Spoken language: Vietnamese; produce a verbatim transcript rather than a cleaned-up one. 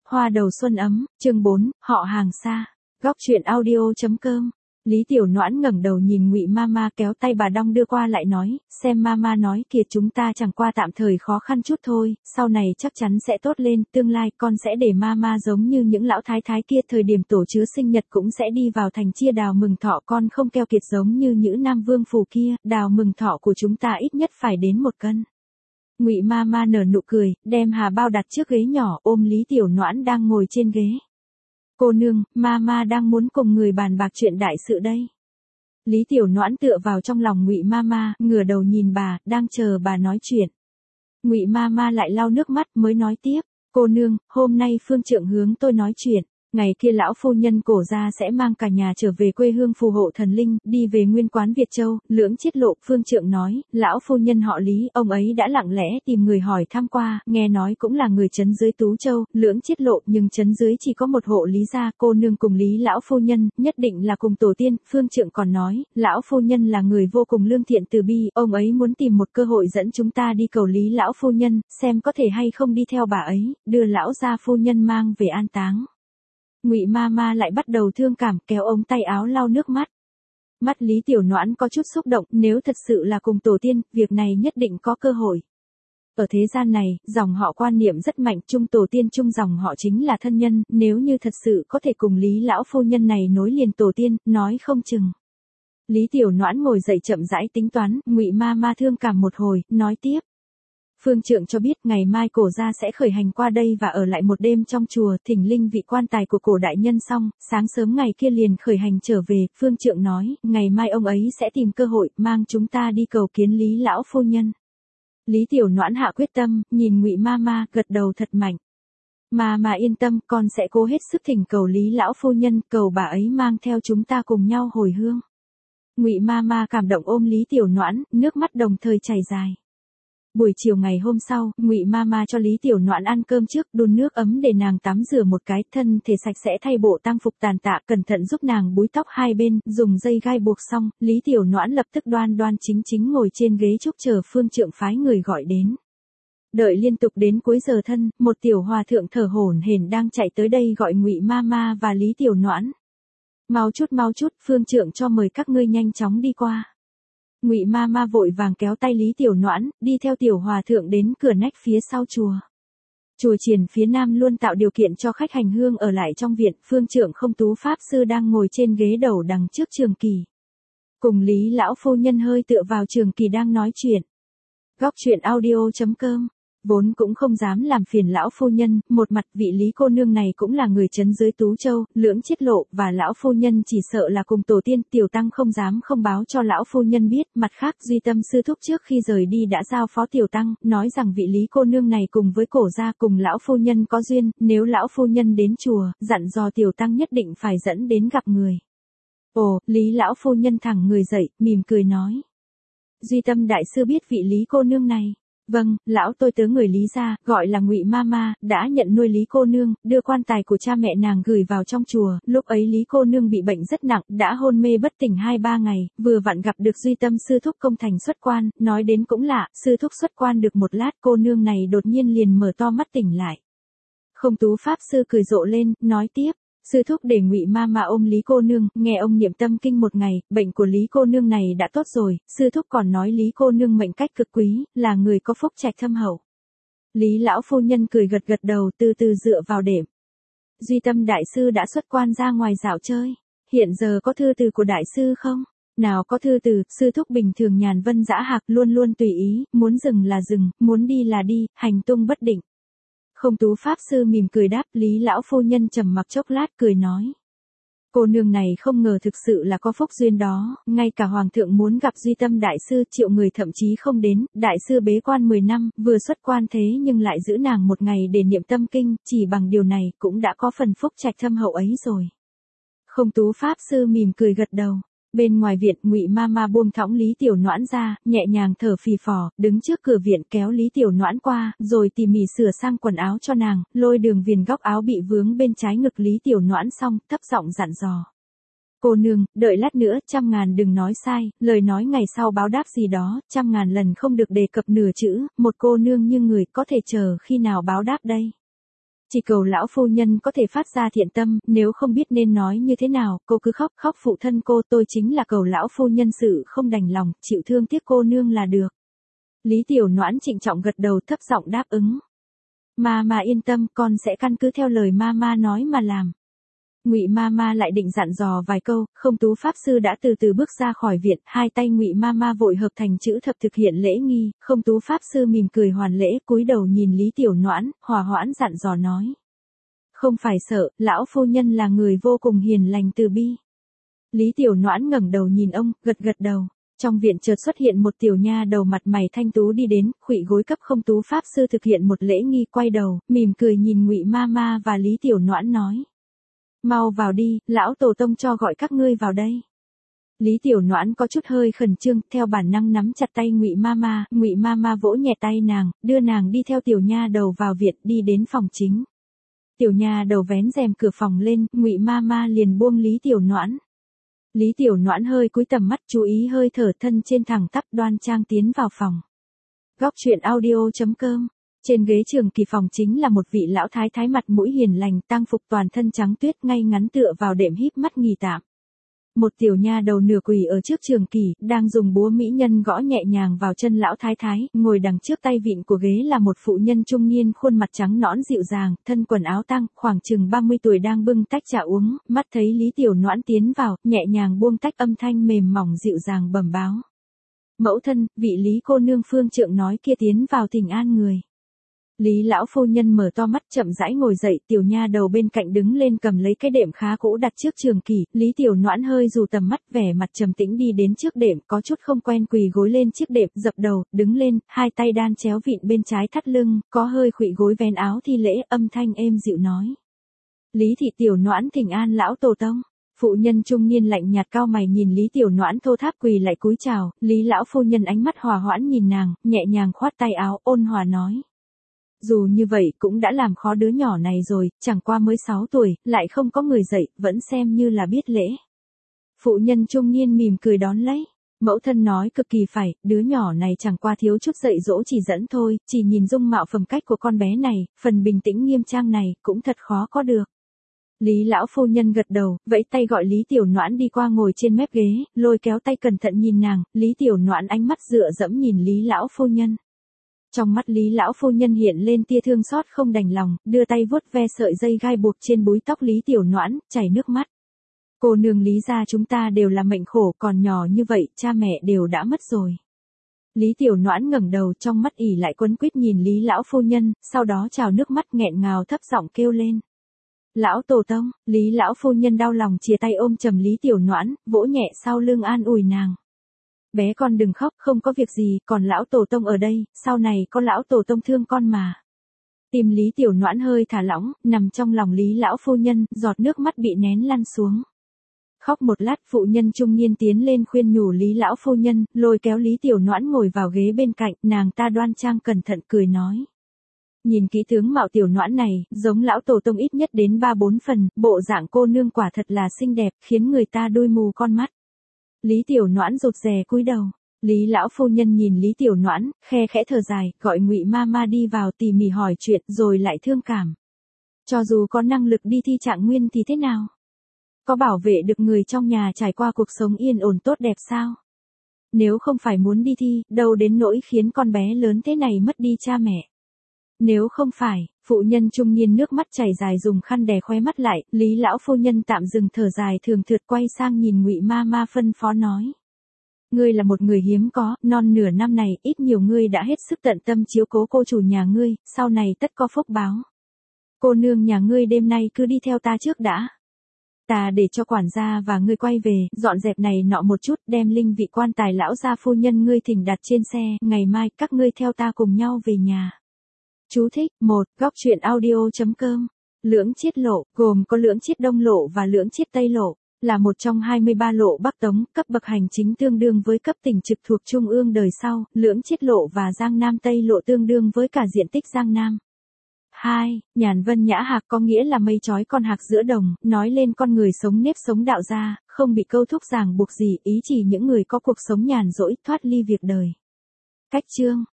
Hoa đầu xuân ấm, chương bốn, họ hàng xa. Góc truyện audio chấm com. Lý Tiểu Noãn ngẩng đầu nhìn Ngụy Mama kéo tay bà đong đưa qua lại nói, xem Mama nói kìa, chúng ta chẳng qua tạm thời khó khăn chút thôi, sau này chắc chắn sẽ tốt lên, tương lai con sẽ để Mama giống như những lão thái thái kia, thời điểm tổ chứa sinh nhật cũng sẽ đi vào thành chia đào mừng thọ, con không keo kiệt giống như những nam vương phủ kia, đào mừng thọ của chúng ta ít nhất phải đến một cân. Ngụy Mama nở nụ cười, đem hà bao đặt trước ghế nhỏ, ôm Lý Tiểu Noãn đang ngồi trên ghế. Cô nương, Mama đang muốn cùng người bàn bạc chuyện đại sự đây. Lý Tiểu Noãn tựa vào trong lòng Ngụy Mama, ngửa đầu nhìn bà, đang chờ bà nói chuyện. Ngụy Mama lại lau nước mắt mới nói tiếp, cô nương, hôm nay Phương Trượng hướng tôi nói chuyện. Ngày kia lão phu nhân Cổ gia sẽ mang cả nhà trở về quê hương phù hộ thần linh, đi về nguyên quán Việt Châu, Lưỡng Chiết Lộ. Phương Trượng nói, lão phu nhân họ Lý, ông ấy đã lặng lẽ tìm người hỏi thăm qua, nghe nói cũng là người trấn dưới Tú Châu, Lưỡng Chiết Lộ, nhưng trấn dưới chỉ có một hộ Lý gia, cô nương cùng Lý lão phu nhân, nhất định là cùng tổ tiên. Phương Trượng còn nói, lão phu nhân là người vô cùng lương thiện từ bi, ông ấy muốn tìm một cơ hội dẫn chúng ta đi cầu Lý lão phu nhân, xem có thể hay không đi theo bà ấy, đưa lão gia phu nhân mang về an táng. Ngụy Mama lại bắt đầu thương cảm, kéo ống tay áo lau nước mắt. Mắt Lý Tiểu Noãn có chút xúc động, nếu thật sự là cùng tổ tiên, việc này nhất định có cơ hội. Ở thế gian này, dòng họ quan niệm rất mạnh, chung tổ tiên chung dòng họ chính là thân nhân, nếu như thật sự có thể cùng Lý lão phu nhân này nối liền tổ tiên, nói không chừng. Lý Tiểu Noãn ngồi dậy chậm rãi tính toán, Ngụy Mama thương cảm một hồi, nói tiếp. Phương Trượng cho biết ngày mai Cổ gia sẽ khởi hành qua đây và ở lại một đêm trong chùa, thỉnh linh vị quan tài của Cổ đại nhân xong, sáng sớm ngày kia liền khởi hành trở về. Phương Trượng nói, ngày mai ông ấy sẽ tìm cơ hội, mang chúng ta đi cầu kiến Lý lão phu nhân. Lý Tiểu Noãn hạ quyết tâm, nhìn Ngụy Mama, gật đầu thật mạnh. Mama yên tâm, con sẽ cố hết sức thỉnh cầu Lý lão phu nhân, cầu bà ấy mang theo chúng ta cùng nhau hồi hương. Ngụy Mama cảm động ôm Lý Tiểu Noãn, nước mắt đồng thời chảy dài. Buổi chiều ngày hôm sau, Ngụy Mama cho Lý Tiểu Noãn ăn cơm trước, đun nước ấm để nàng tắm rửa một cái, thân thể sạch sẽ thay bộ tang phục tàn tạ, cẩn thận giúp nàng búi tóc hai bên, dùng dây gai buộc xong, Lý Tiểu Noãn lập tức đoan đoan chính chính ngồi trên ghế trúc chờ Phương Trượng phái người gọi đến. Đợi liên tục đến cuối giờ thân, một tiểu hòa thượng thở hổn hển đang chạy tới đây gọi Ngụy Mama và Lý Tiểu Noãn. Mau chút mau chút, Phương Trượng cho mời các ngươi nhanh chóng đi qua. Ngụy Mama vội vàng kéo tay Lý Tiểu Noãn, đi theo tiểu hòa thượng đến cửa nách phía sau chùa. Chùa Chiền phía nam luôn tạo điều kiện cho khách hành hương ở lại trong viện, Phương Trượng Không Tú pháp sư đang ngồi trên ghế đầu đằng trước Trường Kỳ. Cùng Lý lão phu nhân hơi tựa vào Trường Kỳ đang nói chuyện. Góc truyện audio chấm com. Vốn cũng không dám làm phiền lão phu nhân, một mặt vị Lý cô nương này cũng là người trấn dưới Tú Châu, Lưỡng Chiết Lộ, và lão phu nhân chỉ sợ là cùng tổ tiên, tiểu tăng không dám không báo cho lão phu nhân biết. Mặt khác, Duy Tâm sư thúc trước khi rời đi đã giao phó tiểu tăng, nói rằng vị Lý cô nương này cùng với Cổ gia cùng lão phu nhân có duyên, nếu lão phu nhân đến chùa, dặn dò tiểu tăng nhất định phải dẫn đến gặp người. Ồ, Lý lão phu nhân thẳng người dậy, mỉm cười nói. Duy Tâm đại sư biết vị Lý cô nương này. Vâng, lão tôi tớ người Lý gia, gọi là Ngụy Mama, đã nhận nuôi Lý cô nương, đưa quan tài của cha mẹ nàng gửi vào trong chùa, lúc ấy Lý cô nương bị bệnh rất nặng, đã hôn mê bất tỉnh hai ba ngày, vừa vặn gặp được Duy Tâm sư thúc công thành xuất quan, nói đến cũng lạ, sư thúc xuất quan được một lát cô nương này đột nhiên liền mở to mắt tỉnh lại. Không Tú pháp sư cười rộ lên, nói tiếp. Sư thúc để Ngụy Mama ôm Lý cô nương, nghe ông niệm tâm kinh một ngày, bệnh của Lý cô nương này đã tốt rồi, sư thúc còn nói Lý cô nương mệnh cách cực quý, là người có phúc trạch thâm hậu. Lý lão phu nhân cười gật gật đầu, từ từ dựa vào đệm. Duy Tâm đại sư đã xuất quan ra ngoài dạo chơi, hiện giờ có thư từ của đại sư không? Nào có thư từ, sư thúc bình thường nhàn vân dã hạc, luôn luôn tùy ý, muốn dừng là dừng, muốn đi là đi, hành tung bất định. Không Tú pháp sư mỉm cười đáp, Lý lão phu nhân trầm mặc chốc lát cười nói. Cô nương này không ngờ thực sự là có phúc duyên đó, ngay cả hoàng thượng muốn gặp Duy Tâm đại sư triệu người thậm chí không đến, đại sư bế quan mười năm, vừa xuất quan thế nhưng lại giữ nàng một ngày để niệm tâm kinh, chỉ bằng điều này cũng đã có phần phúc trạch thâm hậu ấy rồi. Không Tú pháp sư mỉm cười gật đầu. Bên ngoài viện, Ngụy Mama buông thõng Lý Tiểu Noãn ra, nhẹ nhàng thở phì phò, đứng trước cửa viện kéo Lý Tiểu Noãn qua, rồi tỉ mỉ sửa sang quần áo cho nàng, lôi đường viền góc áo bị vướng bên trái ngực Lý Tiểu Noãn xong, thấp giọng dặn dò. Cô nương, đợi lát nữa, trăm ngàn đừng nói sai, lời nói ngày sau báo đáp gì đó, trăm ngàn lần không được đề cập nửa chữ, một cô nương như người có thể chờ khi nào báo đáp đây. Chỉ cầu lão phu nhân có thể phát ra thiện tâm, nếu không biết nên nói như thế nào, cô cứ khóc, khóc phụ thân cô, tôi chính là cầu lão phu nhân sự không đành lòng, chịu thương tiếc cô nương là được. Lý Tiểu Noãn trịnh trọng gật đầu thấp giọng đáp ứng. Mama yên tâm, con sẽ căn cứ theo lời Mama nói mà làm. Ngụy Mama lại định dặn dò vài câu, Không Tú pháp sư đã từ từ bước ra khỏi viện, hai tay Ngụy Mama vội hợp thành chữ thập thực hiện lễ nghi, Không Tú pháp sư mỉm cười hoàn lễ, cúi đầu nhìn Lý Tiểu Noãn, hòa hoãn dặn dò nói: "Không phải sợ, lão phu nhân là người vô cùng hiền lành từ bi." Lý Tiểu Noãn ngẩng đầu nhìn ông, gật gật đầu. Trong viện chợt xuất hiện một tiểu nha đầu mặt mày thanh tú đi đến, khuỵu gối cấp Không Tú pháp sư thực hiện một lễ nghi, quay đầu, mỉm cười nhìn Ngụy Mama và Lý Tiểu Noãn nói: "Mau vào đi, lão tổ tông cho gọi các ngươi vào đây." Lý Tiểu Noãn có chút hơi khẩn trương, theo bản năng nắm chặt tay Ngụy Mama, Ngụy Mama vỗ nhẹ tay nàng, đưa nàng đi theo tiểu nha đầu vào viện, đi đến phòng chính. Tiểu nha đầu vén rèm cửa phòng lên, Ngụy Mama liền buông Lý Tiểu Noãn. Lý Tiểu Noãn hơi cúi tầm mắt, chú ý hơi thở, thân trên thẳng tắp đoan trang tiến vào phòng. Góc truyện audio chấm com. Trên ghế trường kỳ phòng chính là một vị lão thái thái mặt mũi hiền lành, tang phục toàn thân trắng tuyết, ngay ngắn tựa vào đệm híp mắt nghỉ tạm. Một tiểu nha đầu nửa quỳ ở trước trường kỳ, đang dùng búa mỹ nhân gõ nhẹ nhàng vào chân lão thái thái, ngồi đằng trước tay vịn của ghế là một phụ nhân trung niên khuôn mặt trắng nõn dịu dàng, thân quần áo tang, khoảng chừng ba mươi tuổi đang bưng tách trà uống, mắt thấy Lý Tiểu Noãn tiến vào, nhẹ nhàng buông tách, âm thanh mềm mỏng dịu dàng bẩm báo: "Mẫu thân, vị Lý cô nương phương trượng nói kia tiến vào thỉnh an người." Lý lão phu nhân mở to mắt, chậm rãi ngồi dậy, tiểu nha đầu bên cạnh đứng lên cầm lấy cái đệm khá cũ đặt trước trường kỳ, Lý Tiểu Noãn hơi rủ tầm mắt, vẻ mặt trầm tĩnh đi đến trước đệm, có chút không quen quỳ gối lên chiếc đệm, dập đầu, đứng lên, hai tay đan chéo vịn bên trái thắt lưng, có hơi khuỵu gối vén áo thi lễ, âm thanh êm dịu nói: "Lý thị Tiểu Noãn thỉnh an lão tổ tông." Phụ nhân trung niên lạnh nhạt cao mày nhìn Lý Tiểu Noãn thô tháp quỳ lại cúi chào, Lý lão phu nhân ánh mắt hòa hoãn nhìn nàng, nhẹ nhàng khoát tay áo, ôn hòa nói: "Dù như vậy cũng đã làm khó đứa nhỏ này rồi, chẳng qua mới sáu tuổi, lại không có người dạy, vẫn xem như là biết lễ." Phụ nhân trung niên mỉm cười đón lấy. Mẫu thân nói cực kỳ phải, đứa nhỏ này chẳng qua thiếu chút dạy dỗ chỉ dẫn thôi, chỉ nhìn dung mạo phẩm cách của con bé này, phần bình tĩnh nghiêm trang này, cũng thật khó có được. Lý lão phu nhân gật đầu, vẫy tay gọi Lý Tiểu Noãn đi qua ngồi trên mép ghế, lôi kéo tay cẩn thận nhìn nàng, Lý Tiểu Noãn ánh mắt dựa dẫm nhìn Lý lão phu nhân. Trong mắt Lý lão phu nhân hiện lên tia thương xót không đành lòng, đưa tay vuốt ve sợi dây gai buộc trên búi tóc Lý Tiểu Noãn, chảy nước mắt. "Cô nương Lý gia chúng ta đều là mệnh khổ, còn nhỏ như vậy, cha mẹ đều đã mất rồi." Lý Tiểu Noãn ngẩng đầu, trong mắt ỉ lại quấn quýt nhìn Lý lão phu nhân, sau đó trào nước mắt nghẹn ngào thấp giọng kêu lên: "Lão tổ tông." Lý lão phu nhân đau lòng chìa tay ôm chầm Lý Tiểu Noãn, vỗ nhẹ sau lưng an ủi nàng: "Bé con đừng khóc, không có việc gì, còn lão tổ tông ở đây, sau này có lão tổ tông thương con mà." Tim Lý Tiểu Noãn hơi thả lỏng, nằm trong lòng Lý lão phu nhân, giọt nước mắt bị nén lăn xuống. Khóc một lát, phụ nhân trung niên tiến lên khuyên nhủ Lý lão phu nhân, lôi kéo Lý Tiểu Noãn ngồi vào ghế bên cạnh, nàng ta đoan trang cẩn thận cười nói: "Nhìn kỹ tướng mạo Tiểu Noãn này, giống lão tổ tông ít nhất đến ba bốn phần, bộ dạng cô nương quả thật là xinh đẹp, khiến người ta đôi mù con mắt." Lý Tiểu Noãn rụt rè cúi đầu. Lý lão phu nhân nhìn Lý Tiểu Noãn, khe khẽ thở dài, gọi Ngụy Mama đi vào tỉ mỉ hỏi chuyện, rồi lại thương cảm: "Cho dù có năng lực đi thi trạng nguyên thì thế nào? Có bảo vệ được người trong nhà trải qua cuộc sống yên ổn tốt đẹp sao? Nếu không phải muốn đi thi, đâu đến nỗi khiến con bé lớn thế này mất đi cha mẹ. Nếu không phải." Phụ nhân trung niên nước mắt chảy dài dùng khăn đè khóe mắt lại, Lý lão phu nhân tạm dừng thở dài thường thượt quay sang nhìn Ngụy Mama phân phó nói: "Ngươi là một người hiếm có, non nửa năm này, ít nhiều ngươi đã hết sức tận tâm chiếu cố cô chủ nhà ngươi, sau này tất có phúc báo. Cô nương nhà ngươi đêm nay cứ đi theo ta trước đã. Ta để cho quản gia và ngươi quay về, dọn dẹp này nọ một chút, đem linh vị quan tài lão gia phu nhân ngươi thỉnh đặt trên xe, ngày mai các ngươi theo ta cùng nhau về nhà." Chú thích: một. Góc truyện audio chấm com. Lưỡng Chiết lộ, gồm có Lưỡng Chiết Đông lộ và Lưỡng Chiết Tây lộ, là một trong hai mươi ba lộ Bắc Tống, cấp bậc hành chính tương đương với cấp tỉnh trực thuộc Trung ương đời sau, Lưỡng Chiết lộ và Giang Nam Tây lộ tương đương với cả diện tích Giang Nam. hai. Nhàn vân nhã hạc có nghĩa là mây chói con hạc giữa đồng, nói lên con người sống nếp sống đạo gia, không bị câu thúc ràng buộc gì, ý chỉ những người có cuộc sống nhàn rỗi, thoát ly việc đời. Cách chương